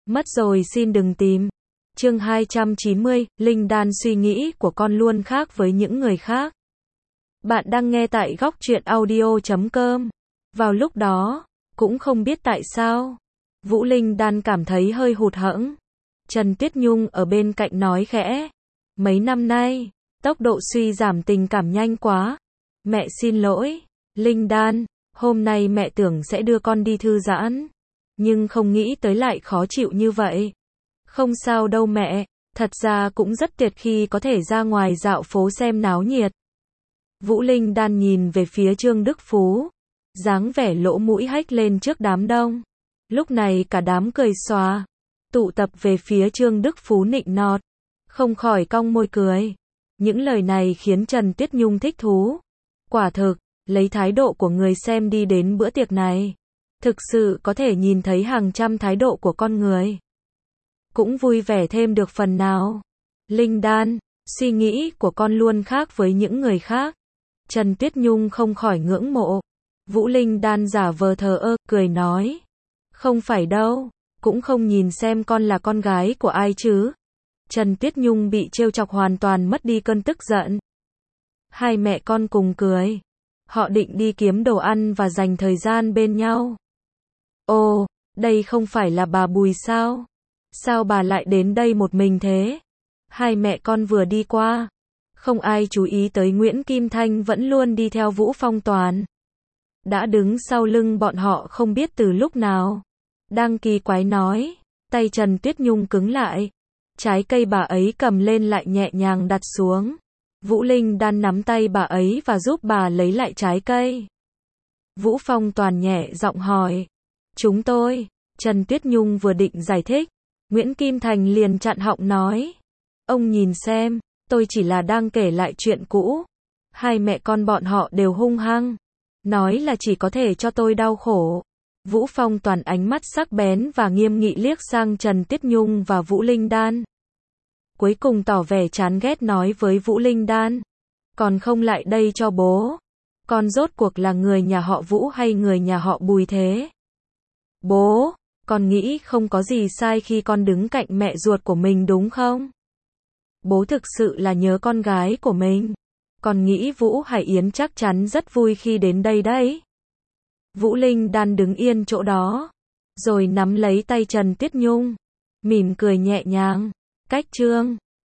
Mất rồi xin đừng tìm. Chương 290, Linh Đan suy nghĩ của con luôn khác với những người khác. Bạn đang nghe tại góc truyện audio.com. Vào lúc đó, cũng không biết tại sao, Vũ Linh Đan cảm thấy hơi hụt hẫng. Trần Tuyết Nhung ở bên cạnh nói khẽ. Mấy năm nay, tốc độ suy giảm tình cảm nhanh quá. Mẹ xin lỗi, Linh Đan, hôm nay mẹ tưởng sẽ đưa con đi thư giãn. Nhưng không nghĩ tới lại khó chịu như vậy. Không sao đâu mẹ, thật ra cũng rất tuyệt khi có thể ra ngoài dạo phố xem náo nhiệt. Vũ Linh Đan nhìn về phía Trương Đức Phú, dáng vẻ lỗ mũi hếch lên trước đám đông. Lúc này cả đám cười xòa, tụ tập về phía Trương Đức Phú nịnh nọt, không khỏi cong môi cười. Những lời này khiến Trần Tuyết Nhung thích thú. Quả thực, lấy thái độ của người xem đi đến bữa tiệc này, thực sự có thể nhìn thấy hàng trăm thái độ của con người. Cũng vui vẻ thêm được phần nào. Linh Đan, suy nghĩ của con luôn khác với những người khác. Trần Tuyết Nhung không khỏi ngưỡng mộ. Vũ Linh Đan giả vờ thờ ơ, cười nói. Không phải đâu, cũng không nhìn xem con là con gái của ai chứ. Trần Tuyết Nhung bị trêu chọc hoàn toàn mất đi cơn tức giận. Hai mẹ con cùng cười. Họ định đi kiếm đồ ăn và dành thời gian bên nhau. Ồ, đây không phải là bà Bùi sao? Sao bà lại đến đây một mình thế? Hai mẹ con vừa đi qua, không ai chú ý tới Nguyễn Kim Thanh vẫn luôn đi theo Vũ Phong Toàn. Đã đứng sau lưng bọn họ không biết từ lúc nào. Đang kỳ quái nói, tay Trần Tuyết Nhung cứng lại. Trái cây bà ấy cầm lên lại nhẹ nhàng đặt xuống. Vũ Linh Đan nắm tay bà ấy và giúp bà lấy lại trái cây. Vũ Phong Toàn nhẹ giọng hỏi. Chúng tôi, Trần Tuyết Nhung vừa định giải thích, Nguyễn Kim Thành liền chặn họng nói. Ông nhìn xem, tôi chỉ là đang kể lại chuyện cũ. Hai mẹ con bọn họ đều hung hăng. Nói là chỉ có thể cho tôi đau khổ. Vũ Phong Toàn ánh mắt sắc bén và nghiêm nghị liếc sang Trần Tuyết Nhung và Vũ Linh Đan. Cuối cùng tỏ vẻ chán ghét nói với Vũ Linh Đan. Còn không lại đây cho bố. Con rốt cuộc là người nhà họ Vũ hay người nhà họ Bùi thế? Bố, con nghĩ không có gì sai khi con đứng cạnh mẹ ruột của mình đúng không? Bố thực sự là nhớ con gái của mình. Con nghĩ Vũ Hải Yến chắc chắn rất vui khi đến đây đấy. Vũ Linh Đan đứng yên chỗ đó, rồi nắm lấy tay Trần Tuyết Nhung, mỉm cười nhẹ nhàng. Cách Trương